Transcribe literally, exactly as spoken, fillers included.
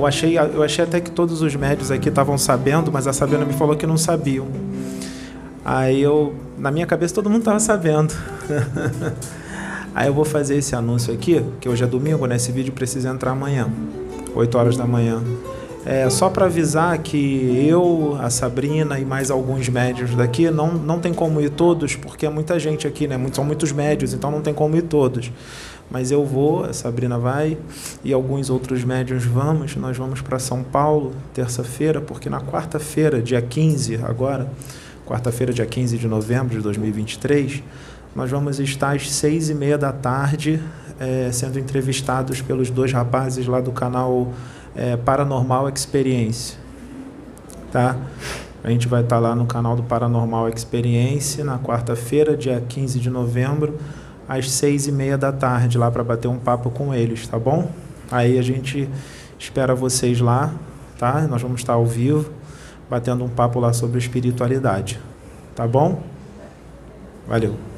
eu achei, eu achei até que todos os médios aqui estavam sabendo, mas a Sabrina me falou que não sabiam. Aí eu, na minha cabeça, todo mundo estava sabendo. Aí eu vou fazer esse anúncio aqui, que hoje é domingo, né? Esse vídeo precisa entrar amanhã, oito horas da manhã. É, só para avisar que eu, a Sabrina e mais alguns médios daqui, não, não tem como ir todos, porque é muita gente aqui, né? São muitos médios, então não tem como ir todos. Mas eu vou, a Sabrina vai, e alguns outros médios vamos. Nós vamos para São Paulo, terça-feira, porque na quarta-feira, dia quinze, agora, quarta-feira, dia quinze de novembro de dois mil e vinte e três, nós vamos estar às seis e meia da tarde, é, sendo entrevistados pelos dois rapazes lá do canal é, Paranormal Experience. Tá? A gente vai estar lá no canal do Paranormal Experience, na quarta-feira, dia quinze de novembro, às seis e meia da tarde, lá para bater um papo com eles, tá bom? Aí a gente espera vocês lá, tá? Nós vamos estar ao vivo, batendo um papo lá sobre espiritualidade, tá bom? Valeu!